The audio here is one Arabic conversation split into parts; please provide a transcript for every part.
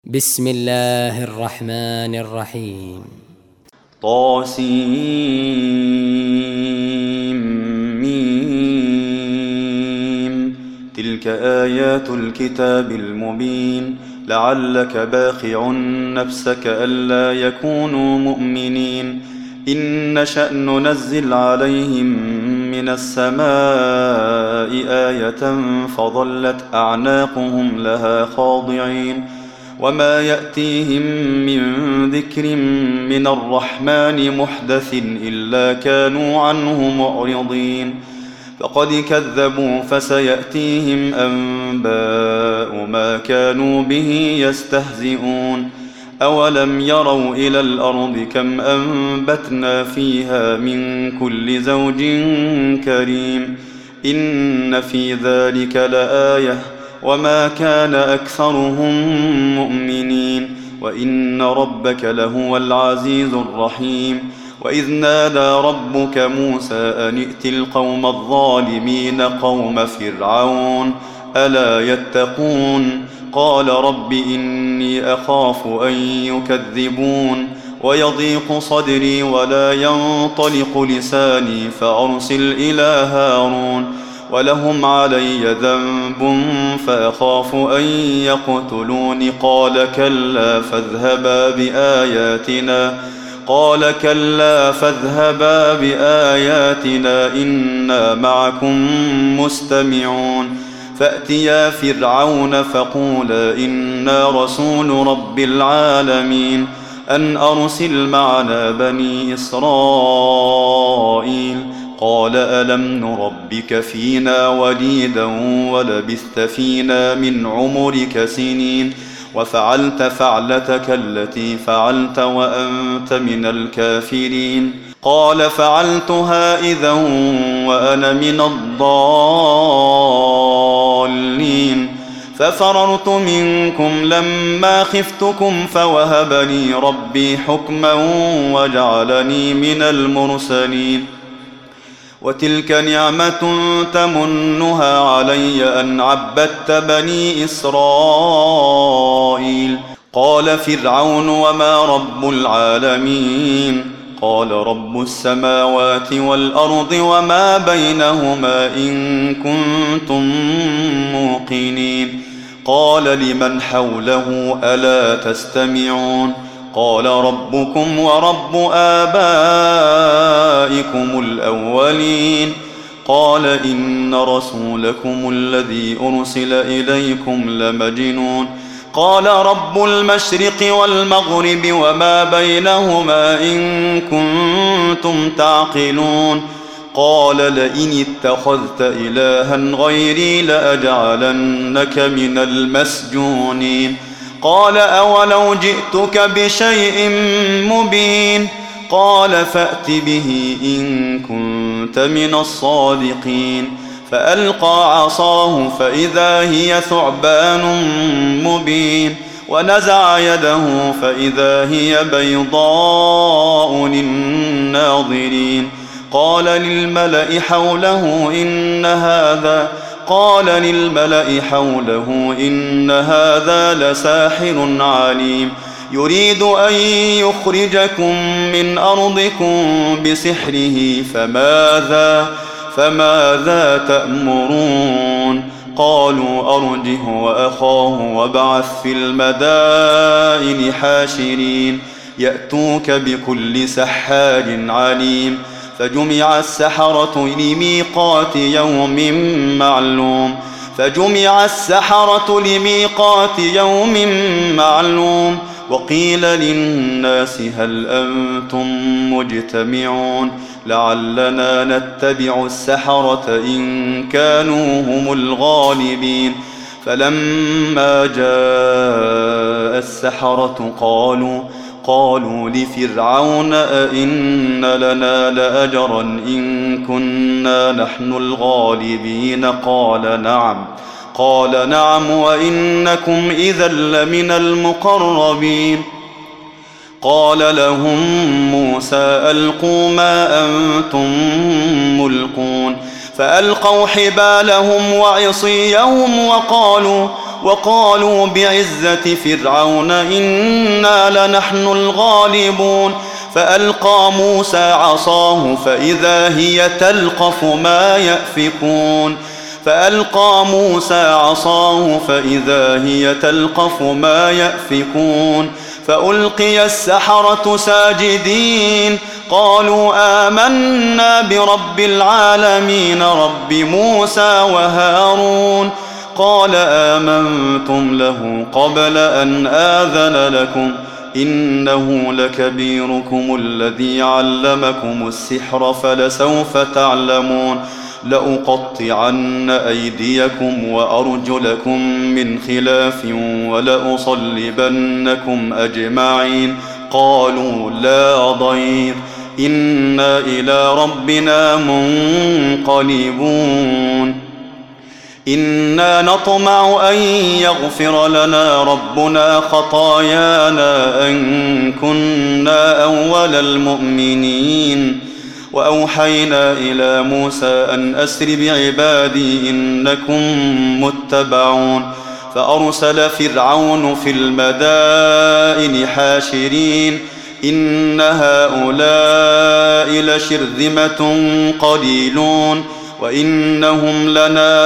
بسم الله الرحمن الرحيم. طاسيم. تلك آيات الكتاب المبين. لعلك باخع نفسك ألا يكونوا مؤمنين. إن نشأ ننزل عليهم من السماء آية فظلت أعناقهم لها خاضعين. وما يأتيهم من ذكر من الرحمن محدث إلا كانوا عنه معرضين. فقد كذبوا فسيأتيهم أنباء ما كانوا به يستهزئون. أولم يروا إلى الأرض كم أنبتنا فيها من كل زوج كريم. إن في ذلك لآية وما كان أكثرهم مؤمنين وإن ربك لهو العزيز الرحيم. وإذ نادى ربك موسى أن ائت القوم الظالمين قوم فرعون ألا يتقون. قال رب إني أخاف أن يكذبون ويضيق صدري ولا ينطلق لساني فأرسل إلى هارون ولهم علي ذنب فأخاف أن يقتلون. قال كلا فاذهبا بآياتنا إنا معكم مستمعون. فأتيا فرعون فقولا إنا رسول رب العالمين أن أرسل معنا بني إسرائيل. قال ألم نربك فينا وليدا ولبثت فينا من عمرك سنين وفعلت فعلتك التي فعلت وأنت من الكافرين. قال فعلتها إذا وأنا من الضالين. ففررت منكم لما خفتكم فوهب لي ربي حكما وجعلني من المرسلين. وتلك نعمة تمنها علي أن عبدت بني إسرائيل. قال فرعون وما رب العالمين. قال رب السماوات والأرض وما بينهما إن كنتم موقنين. قال لمن حوله ألا تستمعون. قال ربكم ورب آبائكم الأولين. قال إن رسولكم الذي أرسل إليكم لمجنون. قال رب المشرق والمغرب وما بينهما إن كنتم تعقلون. قال لئن اتخذت إلها غيري لأجعلنك من المسجونين. قال أولو جئتك بشيء مبين. قال فأت به إن كنت من الصادقين. فألقى عصاه فإذا هي ثعبان مبين ونزع يده فإذا هي بيضاء للناظرين. قال للملأ حوله إن هذا لساحر عليم يريد أن يخرجكم من أرضكم بسحره فماذا تأمرون. قالوا أرجه وأخاه وابعث في المدائن حاشرين يأتوك بكل سحار عليم. فجمع السحرة لميقات يوم معلوم. وقيل للناس هل أنتم مجتمعون لعلنا نتبع السحرة إن كانوا هم الغالبين. فلما جاء السحرة قالوا لفرعون أئن لنا لأجرا إن كنا نحن الغالبين. قال نعم وإنكم إذا لمن المقربين. قال لهم موسى ألقوا ما أنتم ملقون. فألقوا حبالهم وعصيهم وقالوا بعزة فرعون إنا لنحن الغالبون فألقى موسى عصاه فإذا هي تلقف ما يأفكون فألقى موسى عصاه فإذا هي تلقف ما يأفكون فألقي السحرة ساجدين قالوا آمنا برب العالمين رب موسى وهارون قال آمنتم له قبل أن آذن لكم إنه لكبيركم الذي علمكم السحر فلسوف تعلمون لأقطعن أيديكم وأرجلكم من خلاف ولأصلبنكم أجمعين قالوا لا ضير إنا إلى ربنا منقلبون إنا نطمع أن يغفر لنا ربنا خطايانا أن كنا أول المؤمنين وأوحينا إلى موسى أن أسر بعبادي إنكم متبعون فأرسل فرعون في المدائن حاشرين إن هؤلاء لشرذمة قليلون وإنهم لنا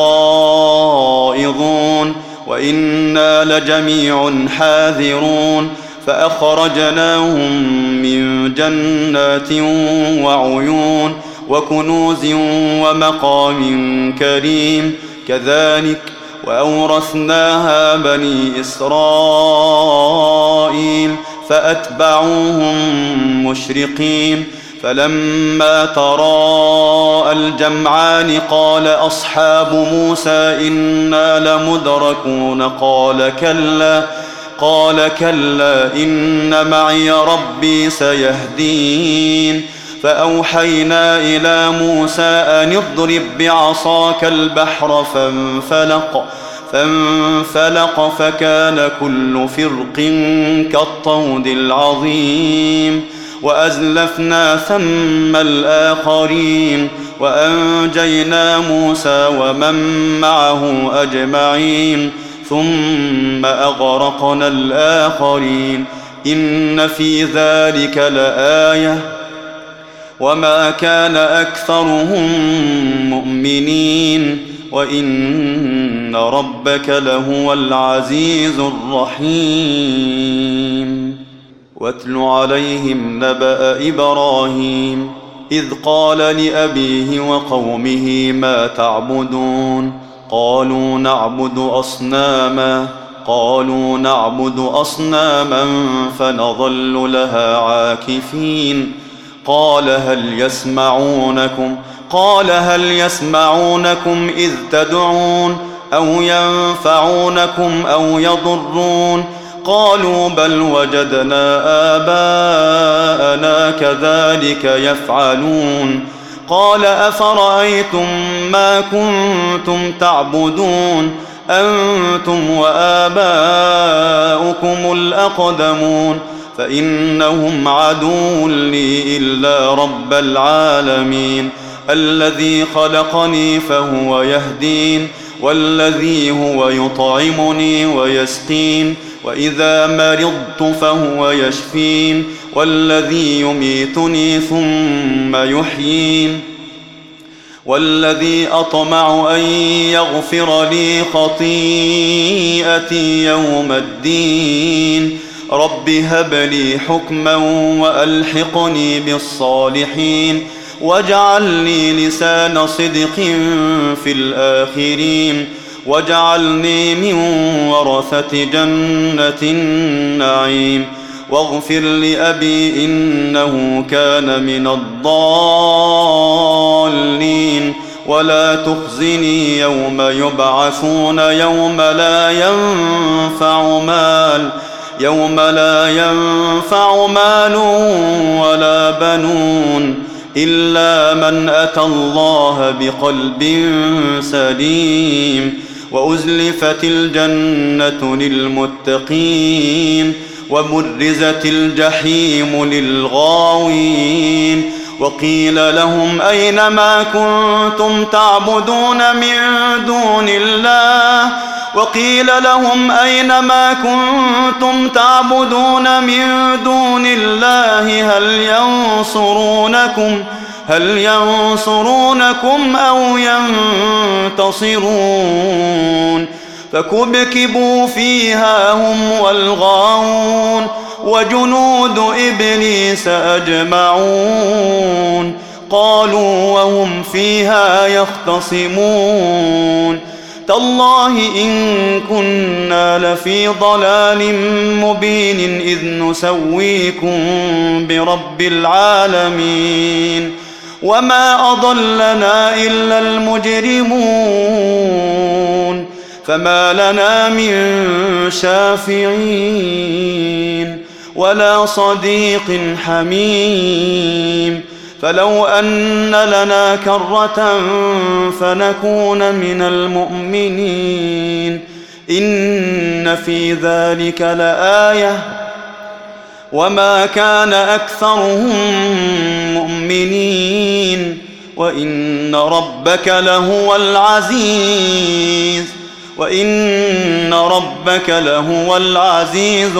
لغائظون وإنا لجميع حاذرون فأخرجناهم من جنات وعيون وكنوز ومقام كريم كذلك وأورثناها بني إسرائيل فأتبعوهم مشرقين فلما تراءى الجمعان قال أصحاب موسى إنا لمدركون قال كلا إن معي ربي سيهدين فأوحينا إلى موسى أن اضرب بعصاك البحر فانفلق فكان كل فرق كالطود العظيم وأزلفنا ثم الآخرين وأنجينا موسى ومن معه أجمعين ثم أغرقنا الآخرين إن في ذلك لآية وما كان أكثرهم مؤمنين وإن ربك لهو العزيز الرحيم واتل عليهم نبأ إبراهيم إذ قال لأبيه وقومه ما تعبدون قالوا نعبد أصناما فنظل لها عاكفين قال هل يسمعونكم إذ تدعون أو ينفعونكم أو يضرون قالوا بل وجدنا آباءنا كذلك يفعلون قال أفرأيتم ما كنتم تعبدون أنتم وآباؤكم الأقدمون فإنهم عدو لي إلا رب العالمين الذي خلقني فهو يهدين والذي هو يطعمني ويسقين وإذا مرضت فهو يشفين والذي يميتني ثم يحيين والذي أطمع أن يغفر لي خطيئتي يوم الدين رب هب لي حكما وألحقني بالصالحين واجعل لي لسان صدق في الآخرين واجعلني من ورثة جنة النعيم واغفر لأبي إنه كان من الضالين ولا تخزني يوم يبعثون يوم لا ينفع مال ولا بنون إلا من أتى الله بقلب سليم وأزلفت الجنة للمتقين وبرزت الجحيم للغاوين وقيل لهم أين ما كنتم تعبدون من دون الله وقيل لهم أين ما كنتم تعبدون من دون الله هل ينصرونكم أو ينتصرون فكبكبوا فيها هم والغاوون وجنود إبليس أجمعون قالوا وهم فيها يختصمون تالله إن كنا لفي ضلال مبين إذ نسويكم برب العالمين وما أضلنا إلا المجرمون فما لنا من شافعين ولا صديق حميم فلو أن لنا كرة فنكون من المؤمنين إن في ذلك لآية وما كان أكثرهم مؤمنين وإن ربك لهو العزيز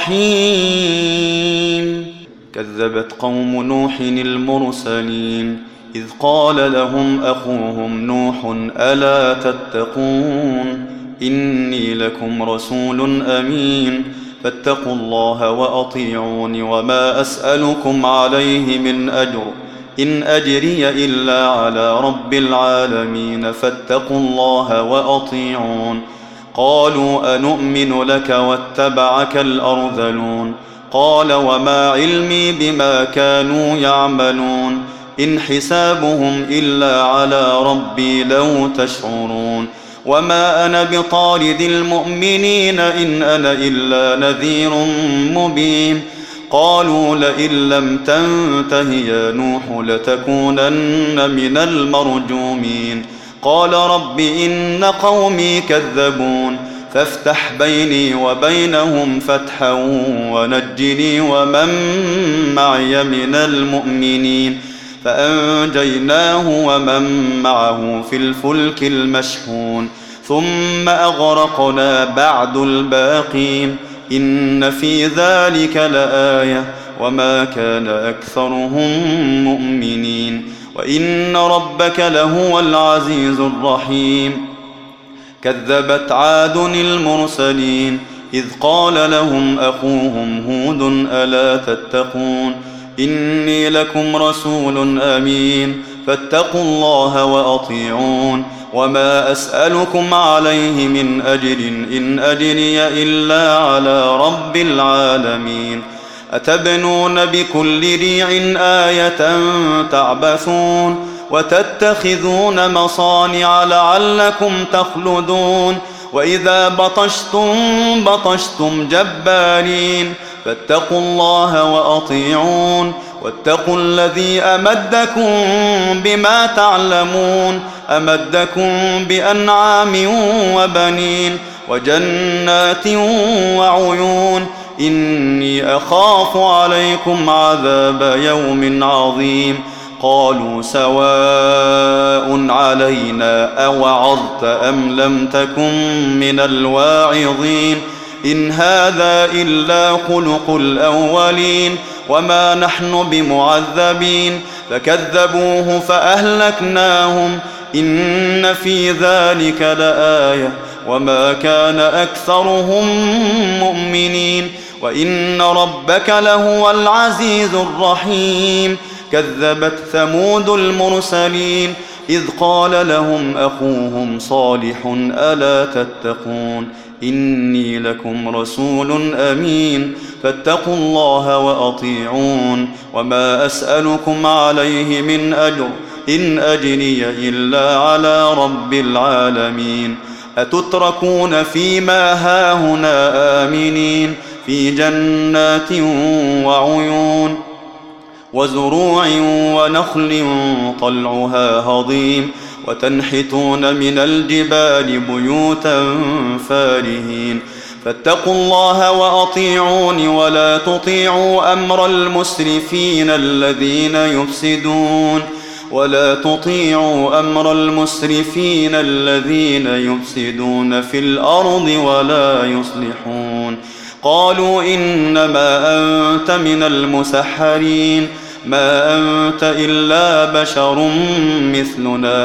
الرحيم كذبت قوم نوح المرسلين إذ قال لهم أخوهم نوح ألا تتقون إني لكم رسول أمين فاتقوا الله وأطيعون وما أسألكم عليه من أجر إن أجري إلا على رب العالمين فاتقوا الله وأطيعون قالوا أنؤمن لك واتبعك الأرذلون قال وما علمي بما كانوا يعملون إن حسابهم إلا على ربي لو تشعرون وما أنا بطارد المؤمنين إن أنا إلا نذير مبين قالوا لئن لم تنته يا نوح لتكونن من المرجومين قال رب إن قومي كذبون فافتح بيني وبينهم فتحا ونجني ومن معي من المؤمنين فأنجيناه ومن معه في الفلك المشحون ثم أغرقنا بعد الباقين إن في ذلك لآية وما كان أكثرهم مؤمنين وإن ربك لهو العزيز الرحيم كذبت عاد المرسلين إذ قال لهم أخوهم هود ألا تتقون إني لكم رسول أمين فاتقوا الله وأطيعون وما أسألكم عليه من أجر إن أجري إلا على رب العالمين أتبنون بكل ريع آية تعبثون وتتخذون مصانع لعلكم تخلدون وإذا بطشتم جبارين فاتقوا الله وأطيعون واتقوا الذي أمدكم بما تعلمون أمدكم بأنعام وبنين وجنات وعيون إني أخاف عليكم عذاب يوم عظيم قالوا سواء علينا أوعظت أم لم تكن من الواعظين إن هذا إلا خلق الأولين وما نحن بمعذبين فكذبوه فأهلكناهم إن في ذلك لآية وما كان أكثرهم مؤمنين وإن ربك لهو العزيز الرحيم كذبت ثمود المرسلين إذ قال لهم أخوهم صالح ألا تتقون إني لكم رسول أمين فاتقوا الله وأطيعون وما أسألكم عليه من أجر إن أجري إلا على رب العالمين أتتركون فيما هاهنا آمنين في جنات وعيون وزروع ونخل طلعها هضيم وتنحتون من الجبال بيوتا فارهين فاتقوا الله وأطيعون ولا تطيعوا أمر المسرفين الذين ولا تطيعوا أمر المسرفين الذين يفسدون في الأرض ولا يصلحون. قالوا إنما أنت من المسحرين، ما أنت إلا بشر مثلنا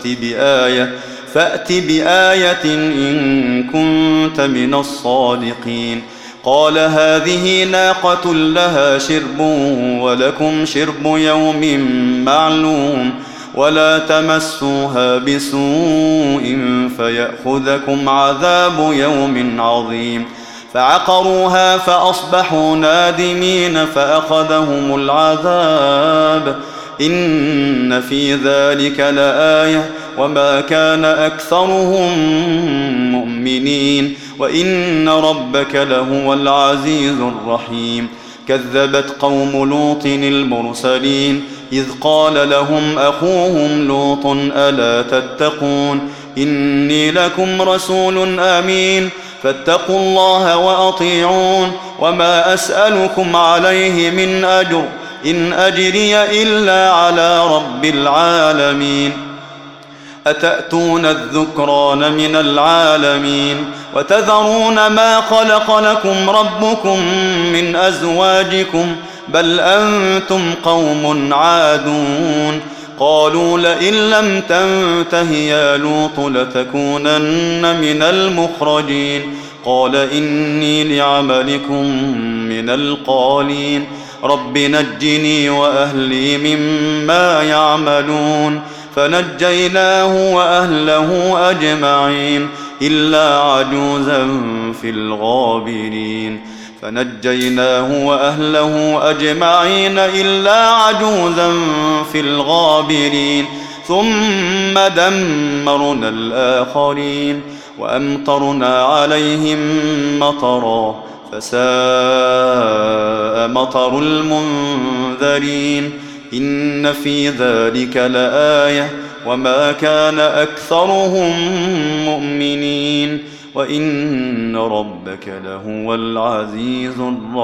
فأت بآية إن كنت من الصادقين. قال هذه ناقة لها شرب ولكم شرب يوم معلوم، ولا تمسوها بسوء فيأخذكم عذاب يوم عظيم. فعقروها فأصبحوا نادمين فأخذهم العذاب. إن في ذلك لآية وما كان أكثرهم مؤمنين وإن ربك لهو العزيز الرحيم. كذبت قوم لوط المرسلين إذ قال لهم أخوهم لوط ألا تتقون إني لكم رسول أمين فاتقوا الله وأطيعون وما أسألكم عليه من أجر إن أجري إلا على رب العالمين. أتأتون الذكران من العالمين وتذرون ما خلق لكم ربكم من أزواجكم بل أنتم قوم عادون. قالوا لئن لم تنته يا لوط لتكونن من المخرجين. قال إني لعملكم من القالين رب نجني وأهلي مما يعملون. فنجيناه وأهله أجمعين إلا عجوزا في الغابرين. فنجيناه وأهله أجمعين إلا عجوزا في الغابرين. ثم دمرنا الآخرين وأمطرنا عليهم مطرا فساء مطر المنذرين. إن في ذلك لآية وما كان أكثرهم مؤمنين وإن ربك لهو العزيز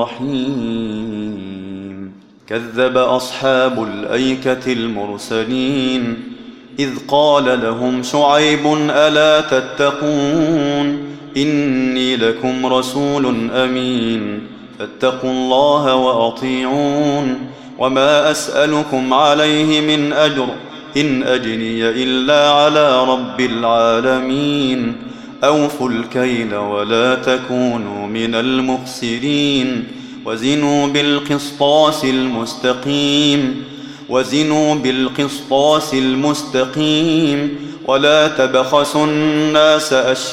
الرحيم. كذب أصحاب الأيكة المرسلين إذ قال لهم شعيب ألا تتقون إني لكم رسول أمين فاتقوا الله وأطيعون وما أسألكم عليه من أجر إن أجري إلا على رب العالمين. أوفوا الكيل ولا تكونوا من المخسرين وزنوا بالقسطاس المستقيم ولا تبخسوا الناس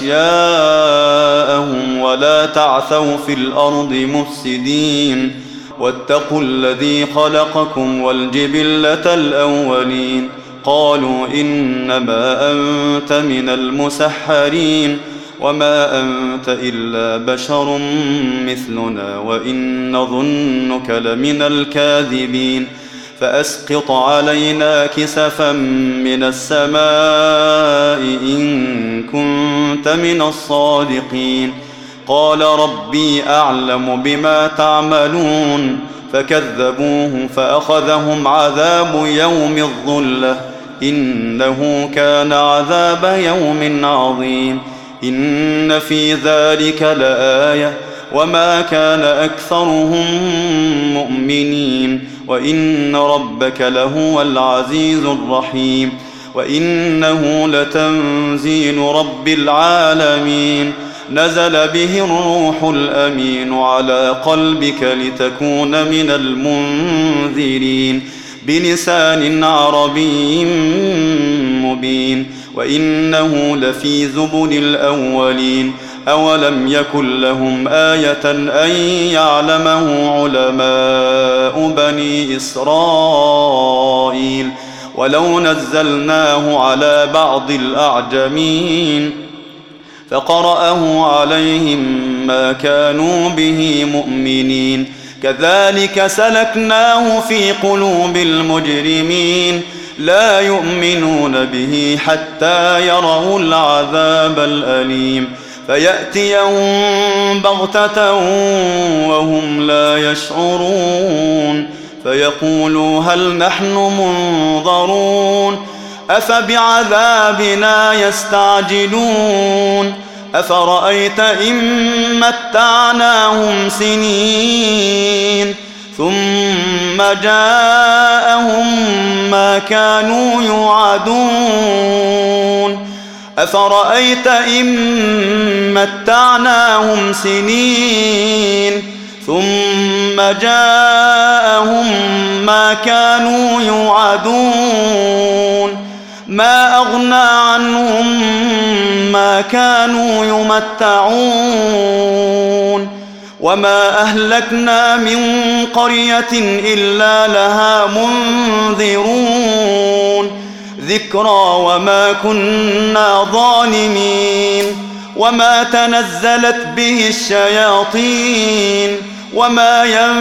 أشياءهم ولا تعثوا في الأرض مفسدين. واتقوا الذي خلقكم والجبلة الأولين. قالوا إنما أنت من المسحرين وما أنت إلا بشر مثلنا وإن نظنك لمن الكاذبين. فأسقط علينا كسفا من السماء إن كنت من الصادقين. قال ربي أعلم بما تعملون فكذبوه فأخذهم عذاب يوم الظلة إنه كان عذاب يوم عظيم. إن في ذلك لآية وما كان أكثرهم مؤمنين وإن ربك لهو العزيز الرحيم. وإنه لتنزيل رب العالمين نزل به الروح الأمين على قلبك لتكون من المنذرين بلسان عربي مبين. وإنه لفي زبر الأولين. أولم يكن لهم آية أن يعلمه علماء بني إسرائيل ولو نزلناه على بعض الأعجمين فقرأه عليهم ما كانوا به مؤمنين. كذلك سلكناه في قلوب المجرمين لا يؤمنون به حتى يروا العذاب الأليم فيأتيهم بغتة وهم لا يشعرون فيقولوا هل نحن منظرون أفبعذابنا يستعجلون أفرأيت إن متعناهم سنين ثم جاءهم ما كانوا يوعدون أفرأيت إن متعناهم سنين ثم جاءهم ما كانوا يوعدون ما أغنى عنهم ما كانوا يمتعون وما أهلكنا من قرية إلا لها منذرون ذكرى وما كنا ظالمين وما تنزلت به الشياطين وما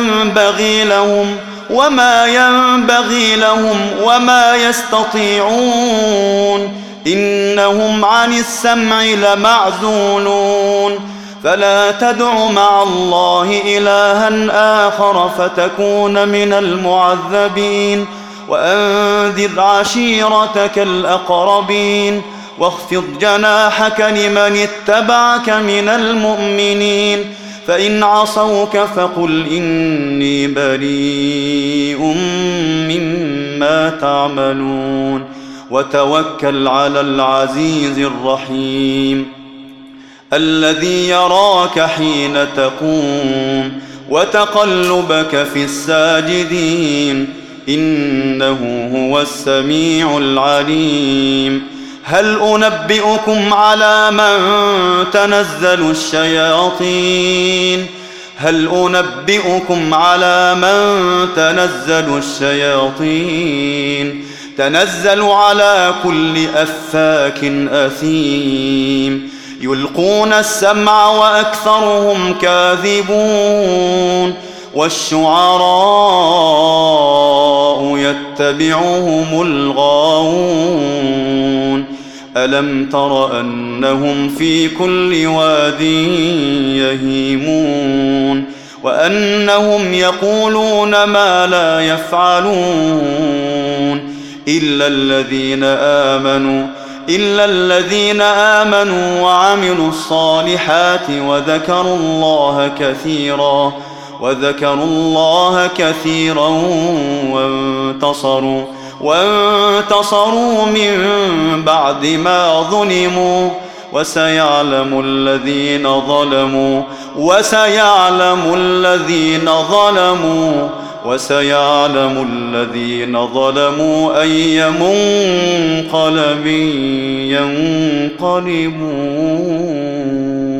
ينبغي لهم وما يستطيعون إنهم عن السمع لمعزولون فلا تدع مع الله إلها آخر فتكون من المعذبين وأنذر عشيرتك الأقربين واخفض جناحك لمن اتبعك من المؤمنين فإن عصوك فقل إني بريء مما تعملون وتوكل على العزيز الرحيم الذي يراك حين تقوم وتقلبك في الساجدين إنه هو السميع العليم هل أنبئكم على من تنزل الشياطين تنزل على كل أفاك أثيم يلقون السمع وأكثرهم كاذبون والشعراء يتبعهم الغاوون ألم تر أنهم في كل واد يهيمون وأنهم يقولون ما لا يفعلون إلا الذين آمنوا وعملوا الصالحات وذكروا الله كثيرا وانتصروا من بعد ما ظلموا وسيعلم الذين ظلموا أي منقلب ينقلبون.